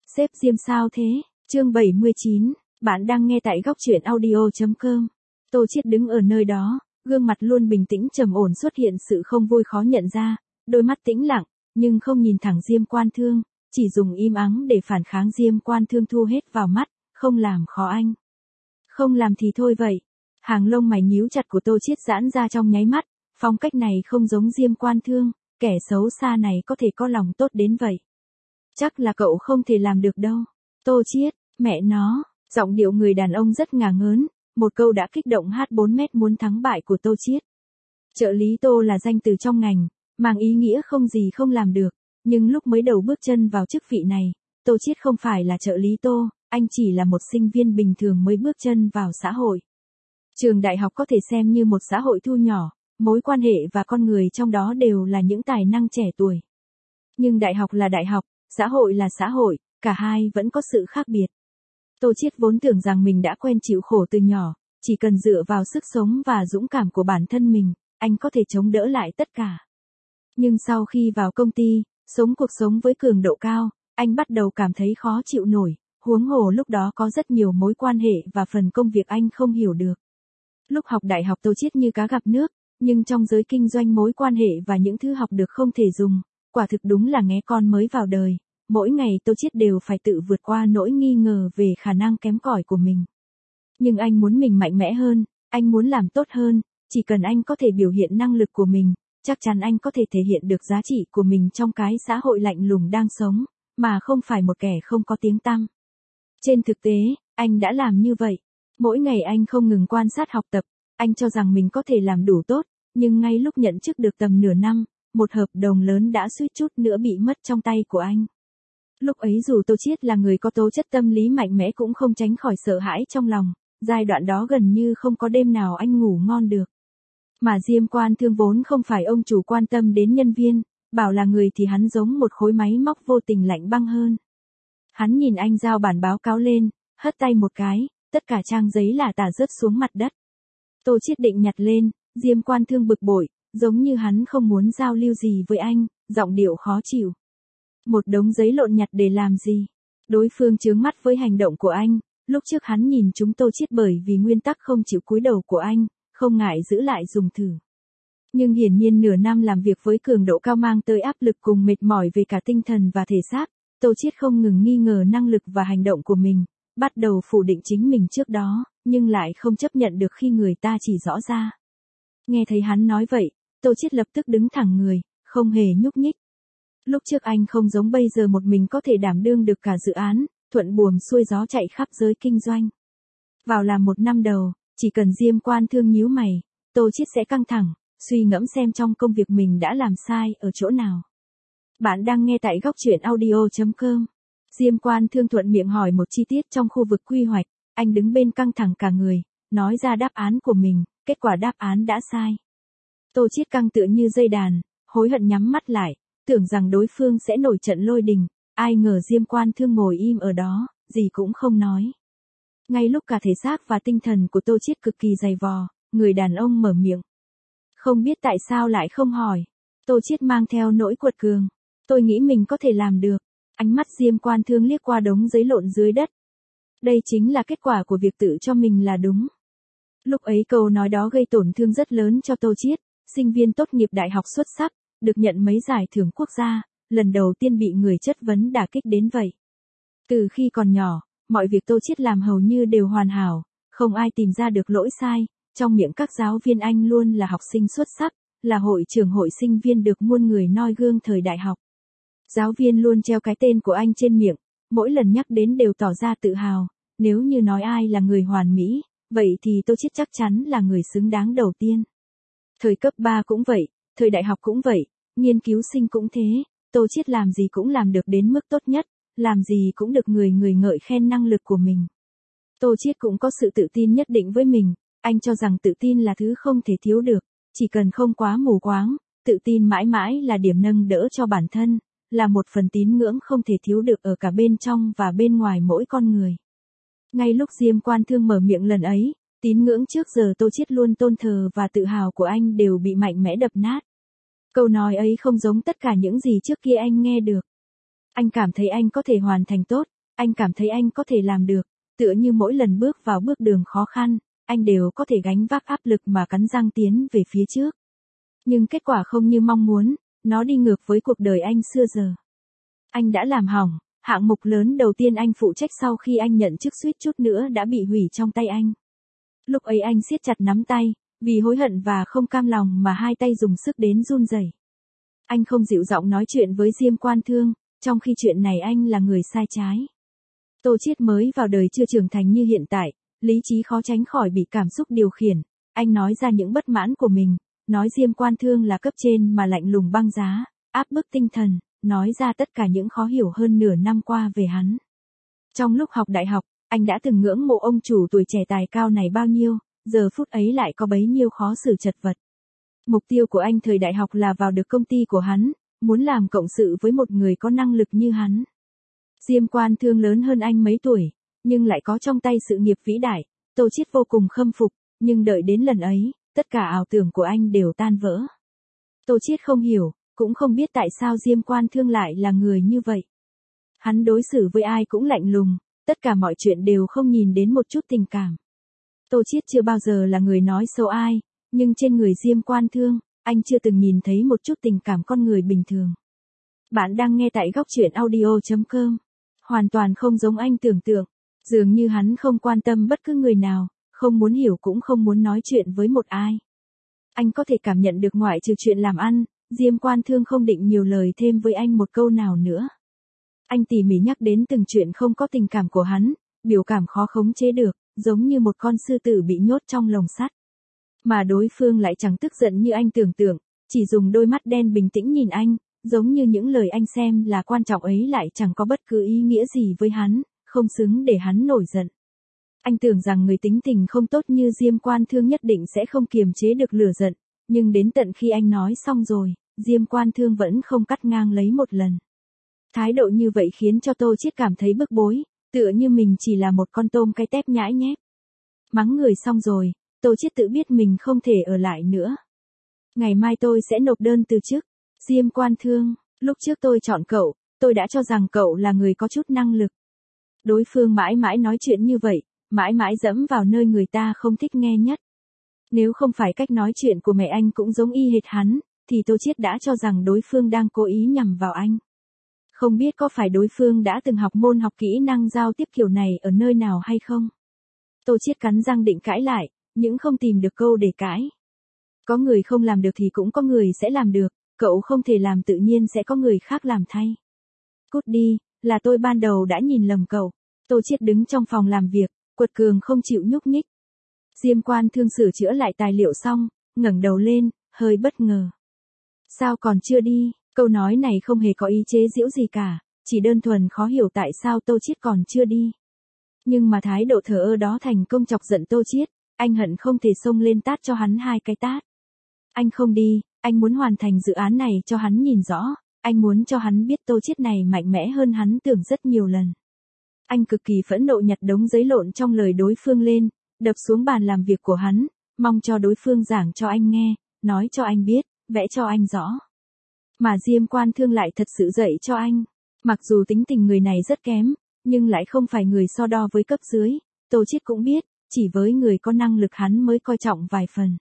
Sếp Diêm sao thế? Chương 79, bạn đang nghe tại góc truyện audio.com. Tô Chiết đứng ở nơi đó, gương mặt luôn bình tĩnh trầm ổn xuất hiện sự không vui khó nhận ra, đôi mắt tĩnh lặng, nhưng không nhìn thẳng Diêm Quan Thương, chỉ dùng im ắng để phản kháng. Diêm Quan Thương thu hết vào mắt, không làm khó anh. Không làm thì thôi vậy. Hàng lông mày nhíu chặt của Tô Chiết giãn ra trong nháy mắt, phong cách này không giống Diêm Quan Thương, kẻ xấu xa này có thể có lòng tốt đến vậy. Chắc là cậu không thể làm được đâu. Tô Chiết, mẹ nó, giọng điệu người đàn ông rất ngả ngớn, một câu đã kích động H4 muốn thắng bại của Tô Chiết. Trợ lý Tô là danh từ trong ngành, mang ý nghĩa không gì không làm được, nhưng lúc mới đầu bước chân vào chức vị này, Tô Chiết không phải là trợ lý Tô, anh chỉ là một sinh viên bình thường mới bước chân vào xã hội. Trường đại học có thể xem như một xã hội thu nhỏ, mối quan hệ và con người trong đó đều là những tài năng trẻ tuổi. Nhưng đại học là đại học, xã hội là xã hội, cả hai vẫn có sự khác biệt. Tô Chiết vốn tưởng rằng mình đã quen chịu khổ từ nhỏ, chỉ cần dựa vào sức sống và dũng cảm của bản thân mình, anh có thể chống đỡ lại tất cả. Nhưng sau khi vào công ty, sống cuộc sống với cường độ cao, anh bắt đầu cảm thấy khó chịu nổi, huống hồ lúc đó có rất nhiều mối quan hệ và phần công việc anh không hiểu được. Lúc học đại học Tô Chiết như cá gặp nước, nhưng trong giới kinh doanh mối quan hệ và những thứ học được không thể dùng, quả thực đúng là nghé con mới vào đời. Mỗi ngày Tô Chiết đều phải tự vượt qua nỗi nghi ngờ về khả năng kém cỏi của mình. Nhưng anh muốn mình mạnh mẽ hơn, anh muốn làm tốt hơn, chỉ cần anh có thể biểu hiện năng lực của mình, chắc chắn anh có thể thể hiện được giá trị của mình trong cái xã hội lạnh lùng đang sống, mà không phải một kẻ không có tiếng tăm. Trên thực tế, anh đã làm như vậy. Mỗi ngày anh không ngừng quan sát học tập, anh cho rằng mình có thể làm đủ tốt, nhưng ngay lúc nhận chức được tầm nửa năm, một hợp đồng lớn đã suýt chút nữa bị mất trong tay của anh. Lúc ấy dù Tô Chiết là người có tố chất tâm lý mạnh mẽ cũng không tránh khỏi sợ hãi trong lòng, giai đoạn đó gần như không có đêm nào anh ngủ ngon được. Mà Diêm Quan Thương vốn không phải ông chủ quan tâm đến nhân viên, bảo là người thì hắn giống một khối máy móc vô tình lạnh băng hơn. Hắn nhìn anh giao bản báo cáo lên, hất tay một cái, tất cả trang giấy lả tả rớt xuống mặt đất. Tô Chiết định nhặt lên, Diêm Quan Thương bực bội, giống như hắn không muốn giao lưu gì với anh, giọng điệu khó chịu. Một đống giấy lộn nhặt để làm gì? Đối phương chướng mắt với hành động của anh, lúc trước hắn nhìn chúng Tô Chiết bởi vì nguyên tắc không chịu cúi đầu của anh, không ngại giữ lại dùng thử. Nhưng hiển nhiên nửa năm làm việc với cường độ cao mang tới áp lực cùng mệt mỏi về cả tinh thần và thể xác, Tô Chiết không ngừng nghi ngờ năng lực và hành động của mình, bắt đầu phủ định chính mình trước đó, nhưng lại không chấp nhận được khi người ta chỉ rõ ra. Nghe thấy hắn nói vậy, Tô Chiết lập tức đứng thẳng người, không hề nhúc nhích. Lúc trước anh không giống bây giờ một mình có thể đảm đương được cả dự án, thuận buồm xuôi gió chạy khắp giới kinh doanh. Vào làm một năm đầu, chỉ cần Diêm Quan Thương nhíu mày, Tô Chiết sẽ căng thẳng, suy ngẫm xem trong công việc mình đã làm sai ở chỗ nào. Bạn đang nghe tại góc truyện audio.com. Diêm Quan Thương thuận miệng hỏi một chi tiết trong khu vực quy hoạch, anh đứng bên căng thẳng cả người, nói ra đáp án của mình, kết quả đáp án đã sai. Tô Chiết căng tựa như dây đàn, hối hận nhắm mắt lại, tưởng rằng đối phương sẽ nổi trận lôi đình, ai ngờ Diêm Quan Thương ngồi im ở đó, gì cũng không nói. Ngay lúc cả thể xác và tinh thần của Tô Chiết cực kỳ dày vò, người đàn ông mở miệng. Không biết tại sao lại không hỏi. Tô Chiết mang theo nỗi quật cường. Tôi nghĩ mình có thể làm được. Ánh mắt Diêm Quan Thương liếc qua đống giấy lộn dưới đất. Đây chính là kết quả của việc tự cho mình là đúng. Lúc ấy câu nói đó gây tổn thương rất lớn cho Tô Chiết, sinh viên tốt nghiệp đại học xuất sắc, được nhận mấy giải thưởng quốc gia, lần đầu tiên bị người chất vấn đả kích đến vậy. Từ khi còn nhỏ, mọi việc Tô Chiết làm hầu như đều hoàn hảo, không ai tìm ra được lỗi sai, trong miệng các giáo viên anh luôn là học sinh xuất sắc, là hội trưởng hội sinh viên được muôn người noi gương thời đại học. Giáo viên luôn treo cái tên của anh trên miệng, mỗi lần nhắc đến đều tỏ ra tự hào, nếu như nói ai là người hoàn mỹ, vậy thì Tô Chiết chắc chắn là người xứng đáng đầu tiên. Thời cấp 3 cũng vậy, thời đại học cũng vậy, nghiên cứu sinh cũng thế, Tô Chiết làm gì cũng làm được đến mức tốt nhất, làm gì cũng được người ngợi khen năng lực của mình. Tô Chiết cũng có sự tự tin nhất định với mình, anh cho rằng tự tin là thứ không thể thiếu được, chỉ cần không quá mù quáng, tự tin mãi mãi là điểm nâng đỡ cho bản thân, là một phần tín ngưỡng không thể thiếu được ở cả bên trong và bên ngoài mỗi con người. Ngay lúc Diêm Quan Thương mở miệng lần ấy, tín ngưỡng trước giờ Tô Chiết luôn tôn thờ và tự hào của anh đều bị mạnh mẽ đập nát. Câu nói ấy không giống tất cả những gì trước kia anh nghe được. Anh cảm thấy anh có thể hoàn thành tốt, Anh cảm thấy anh có thể làm được, tựa như mỗi lần bước vào bước đường khó khăn, anh đều có thể gánh vác áp lực mà cắn răng tiến về phía trước. Nhưng kết quả không như mong muốn, nó đi ngược với cuộc đời anh xưa giờ. Anh đã làm hỏng, hạng mục lớn đầu tiên anh phụ trách sau khi anh nhận chức suýt chút nữa đã bị hủy trong tay anh. Lúc ấy anh siết chặt nắm tay, vì hối hận và không cam lòng mà hai tay dùng sức đến run rẩy. Anh không dịu giọng nói chuyện với Diêm Quan Thương, trong khi chuyện này anh là người sai trái. Tô Chiết mới vào đời chưa trưởng thành như hiện tại, lý trí khó tránh khỏi bị cảm xúc điều khiển. Anh nói ra những bất mãn của mình, nói Diêm Quan Thương là cấp trên mà lạnh lùng băng giá, áp bức tinh thần, nói ra tất cả những khó hiểu hơn nửa năm qua về hắn. Trong lúc học đại học, anh đã từng ngưỡng mộ ông chủ tuổi trẻ tài cao này bao nhiêu, giờ phút ấy lại có bấy nhiêu khó xử chật vật. Mục tiêu của anh thời đại học là vào được công ty của hắn, muốn làm cộng sự với một người có năng lực như hắn. Diêm Quan Thương lớn hơn anh mấy tuổi, nhưng lại có trong tay sự nghiệp vĩ đại, Tô Chiết vô cùng khâm phục, nhưng đợi đến lần ấy, tất cả ảo tưởng của anh đều tan vỡ. Tô Chiết không hiểu, cũng không biết tại sao Diêm Quan Thương lại là người như vậy. Hắn đối xử với ai cũng lạnh lùng, tất cả mọi chuyện đều không nhìn đến một chút tình cảm. Tô Chiết chưa bao giờ là người nói xấu ai, nhưng trên người Diêm Quan Thương, anh chưa từng nhìn thấy một chút tình cảm con người bình thường. Bạn đang nghe tại góc truyện audio.com. Hoàn toàn không giống anh tưởng tượng, dường như hắn không quan tâm bất cứ người nào, không muốn hiểu cũng không muốn nói chuyện với một ai. Anh có thể cảm nhận được ngoại trừ chuyện làm ăn, Diêm Quan Thương không định nhiều lời thêm với anh một câu nào nữa. Anh tỉ mỉ nhắc đến từng chuyện không có tình cảm của hắn, biểu cảm khó khống chế được, giống như một con sư tử bị nhốt trong lồng sắt. Mà đối phương lại chẳng tức giận như anh tưởng tượng, chỉ dùng đôi mắt đen bình tĩnh nhìn anh, giống như những lời anh xem là quan trọng ấy lại chẳng có bất cứ ý nghĩa gì với hắn, không xứng để hắn nổi giận. Anh tưởng rằng người tính tình không tốt như Diêm Quan Thương nhất định sẽ không kiềm chế được lửa giận, nhưng đến tận khi anh nói xong rồi, Diêm Quan Thương vẫn không cắt ngang lấy một lần. Thái độ như vậy khiến cho Tô Chiết cảm thấy bức bối, tựa như mình chỉ là một con tôm cái tép nhãi nhép. Mắng người xong rồi, Tô Chiết tự biết mình không thể ở lại nữa. Ngày mai tôi sẽ nộp đơn từ chức. Diêm Quan Thương, lúc trước tôi chọn cậu, tôi đã cho rằng cậu là người có chút năng lực. Đối phương mãi mãi nói chuyện như vậy, mãi mãi dẫm vào nơi người ta không thích nghe nhất. Nếu không phải cách nói chuyện của mẹ anh cũng giống y hệt hắn, thì Tô Chiết đã cho rằng đối phương đang cố ý nhằm vào anh. Không biết có phải đối phương đã từng học môn học kỹ năng giao tiếp kiểu này ở nơi nào hay không? Tô Chiết cắn răng định cãi lại, nhưng không tìm được câu để cãi. Có người không làm được thì cũng có người sẽ làm được, cậu không thể làm tự nhiên sẽ có người khác làm thay. Cút đi, là tôi ban đầu đã nhìn lầm cậu. Tô Chiết đứng trong phòng làm việc, quật cường không chịu nhúc nhích. Diêm Quan Thương sửa chữa lại tài liệu xong, ngẩng đầu lên, hơi bất ngờ. Sao còn chưa đi? Câu nói này không hề có ý chế giễu gì cả, chỉ đơn thuần khó hiểu tại sao Tô Chiết còn chưa đi. Nhưng mà thái độ thờ ơ đó thành công chọc giận Tô Chiết, anh hận không thể xông lên tát cho hắn 2 cái tát. Anh không đi, anh muốn hoàn thành dự án này cho hắn nhìn rõ, anh muốn cho hắn biết Tô Chiết này mạnh mẽ hơn hắn tưởng rất nhiều lần. Anh cực kỳ phẫn nộ nhặt đống giấy lộn trong lời đối phương lên, đập xuống bàn làm việc của hắn, mong cho đối phương giảng cho anh nghe, nói cho anh biết, vẽ cho anh rõ. Mà Diêm Quan Thương lại thật sự dạy cho anh. Mặc dù tính tình người này rất kém, nhưng lại không phải người so đo với cấp dưới, Tô Chiết cũng biết, chỉ với người có năng lực hắn mới coi trọng vài phần.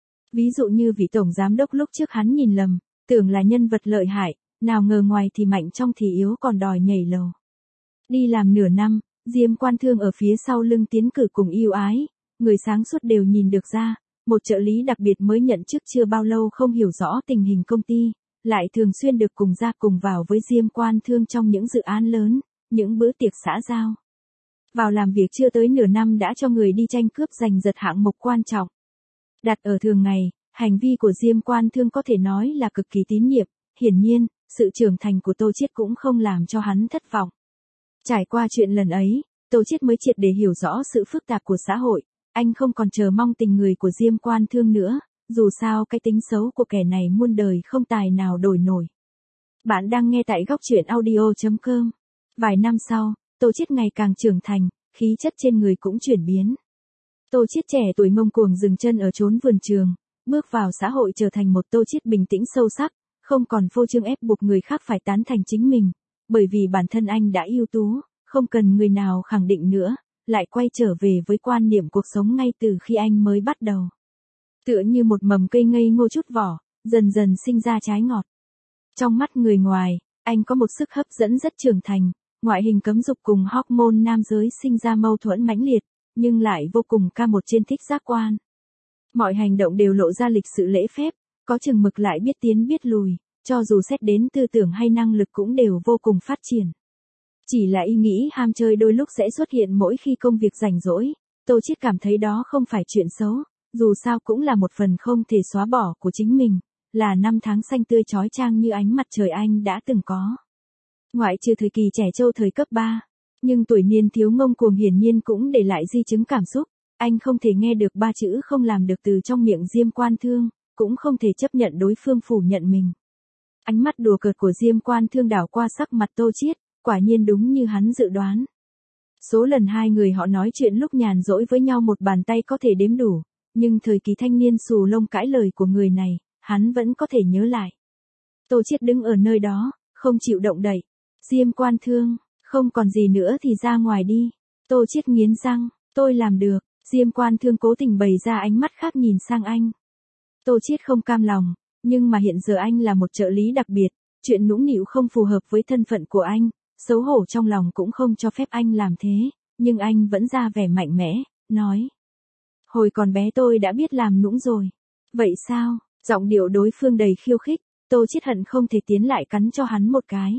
Ví dụ như vị tổng giám đốc lúc trước hắn nhìn lầm, tưởng là nhân vật lợi hại, nào ngờ ngoài thì mạnh trong thì yếu còn đòi nhảy lầu. Đi làm nửa năm, Diêm Quan Thương ở phía sau lưng tiến cử cùng yêu ái, người sáng suốt đều nhìn được ra, một trợ lý đặc biệt mới nhận chức chưa bao lâu không hiểu rõ tình hình công ty, lại thường xuyên được cùng ra cùng vào với Diêm Quan Thương trong những dự án lớn, những bữa tiệc xã giao. Vào làm việc chưa tới nửa năm đã cho người đi tranh cướp giành giật hạng mục quan trọng. Đặt ở thường ngày, hành vi của Diêm Quan Thương có thể nói là cực kỳ tín nhiệm, hiển nhiên, sự trưởng thành của Tô Chiết cũng không làm cho hắn thất vọng. Trải qua chuyện lần ấy, Tô Chiết mới triệt để hiểu rõ sự phức tạp của xã hội, anh không còn chờ mong tình người của Diêm Quan Thương nữa, dù sao cái tính xấu của kẻ này muôn đời không tài nào đổi nổi. Bạn đang nghe tại góc truyện audio.com. Vài năm sau, Tô Chiết ngày càng trưởng thành, khí chất trên người cũng chuyển biến. Tô Chiết trẻ tuổi ngông cuồng dừng chân ở chốn vườn trường, bước vào xã hội trở thành một Tô Chiết bình tĩnh sâu sắc, không còn phô trương ép buộc người khác phải tán thành chính mình, bởi vì bản thân anh đã ưu tú, không cần người nào khẳng định nữa, lại quay trở về với quan niệm cuộc sống ngay từ khi anh mới bắt đầu. Tựa như một mầm cây ngây ngô chút vỏ, dần dần sinh ra trái ngọt. Trong mắt người ngoài, anh có một sức hấp dẫn rất trưởng thành, ngoại hình cấm dục cùng hormone nam giới sinh ra mâu thuẫn mãnh liệt, nhưng lại vô cùng ca một trên thích giác quan. Mọi hành động đều lộ ra lịch sự lễ phép, có chừng mực lại biết tiến biết lùi, cho dù xét đến tư tưởng hay năng lực cũng đều vô cùng phát triển. Chỉ là ý nghĩ ham chơi đôi lúc sẽ xuất hiện mỗi khi công việc rảnh rỗi, Tô Chiết cảm thấy đó không phải chuyện xấu, dù sao cũng là một phần không thể xóa bỏ của chính mình, là năm tháng xanh tươi chói chang như ánh mặt trời anh đã từng có. Ngoại trừ thời kỳ trẻ trâu thời cấp 3, nhưng tuổi niên thiếu ngông cuồng hiển nhiên cũng để lại di chứng cảm xúc, anh không thể nghe được 3 chữ không làm được từ trong miệng Diêm Quan Thương, cũng không thể chấp nhận đối phương phủ nhận mình. Ánh mắt đùa cợt của Diêm Quan Thương đảo qua sắc mặt Tô Chiết, quả nhiên đúng như hắn dự đoán. Số lần hai người họ nói chuyện lúc nhàn rỗi với nhau một bàn tay có thể đếm đủ, nhưng thời kỳ thanh niên xù lông cãi lời của người này, hắn vẫn có thể nhớ lại. Tô Chiết đứng ở nơi đó, không chịu động đậy. Diêm Quan Thương, không còn gì nữa thì ra ngoài đi. Tô Chiết nghiến răng, tôi làm được. Diêm Quan Thương cố tình bày ra ánh mắt khác nhìn sang anh. Tô Chiết không cam lòng, nhưng mà hiện giờ anh là một trợ lý đặc biệt, chuyện nũng nịu không phù hợp với thân phận của anh, xấu hổ trong lòng cũng không cho phép anh làm thế, nhưng anh vẫn ra vẻ mạnh mẽ, nói. Hồi còn bé tôi đã biết làm nũng rồi. Vậy sao? Giọng điệu đối phương đầy khiêu khích, Tô Chiết hận không thể tiến lại cắn cho hắn một cái.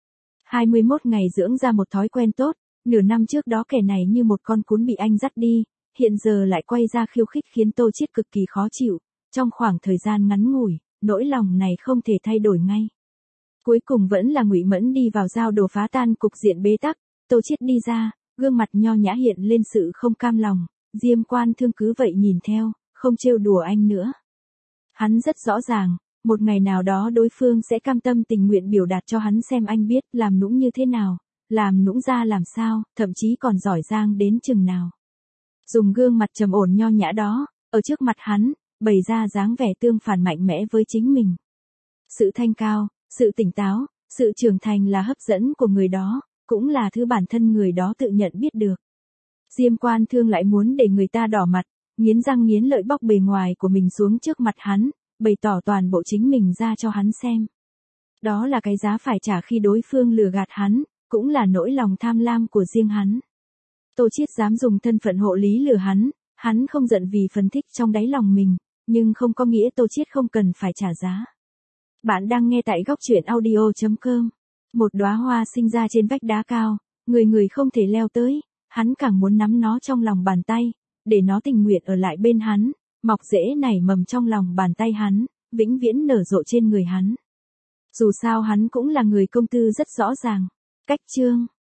21 ngày dưỡng ra một thói quen tốt, nửa năm trước đó kẻ này như một con cún bị anh dắt đi, hiện giờ lại quay ra khiêu khích khiến Tô Chiết cực kỳ khó chịu, trong khoảng thời gian ngắn ngủi, nỗi lòng này không thể thay đổi ngay. Cuối cùng vẫn là Ngụy Mẫn đi vào giao đồ phá tan cục diện bế tắc, Tô Chiết đi ra, gương mặt nho nhã hiện lên sự không cam lòng, Diêm Quan Thương cứ vậy nhìn theo, không trêu đùa anh nữa. Hắn rất rõ ràng, một ngày nào đó đối phương sẽ cam tâm tình nguyện biểu đạt cho hắn xem anh biết làm nũng như thế nào, làm nũng ra làm sao, thậm chí còn giỏi giang đến chừng nào. Dùng gương mặt trầm ổn nho nhã đó, ở trước mặt hắn, bày ra dáng vẻ tương phản mạnh mẽ với chính mình. Sự thanh cao, sự tỉnh táo, sự trưởng thành là hấp dẫn của người đó, cũng là thứ bản thân người đó tự nhận biết được. Diêm Quan Thương lại muốn để người ta đỏ mặt, nghiến răng nghiến lợi bóc bề ngoài của mình xuống trước mặt hắn, bày tỏ toàn bộ chính mình ra cho hắn xem. Đó là cái giá phải trả khi đối phương lừa gạt hắn, cũng là nỗi lòng tham lam của riêng hắn. Tô Chiết dám dùng thân phận hộ lý lừa hắn không giận vì phần thích trong đáy lòng mình, nhưng không có nghĩa Tô Chiết không cần phải trả giá. Bạn đang nghe tại góc truyện audio.com. Một đóa hoa sinh ra trên vách đá cao, người không thể leo tới, hắn càng muốn nắm nó trong lòng bàn tay, để nó tình nguyện ở lại bên hắn, mọc rễ nảy mầm trong lòng bàn tay hắn, vĩnh viễn nở rộ trên người hắn. Dù sao hắn cũng là người công tư rất rõ ràng. Cách chương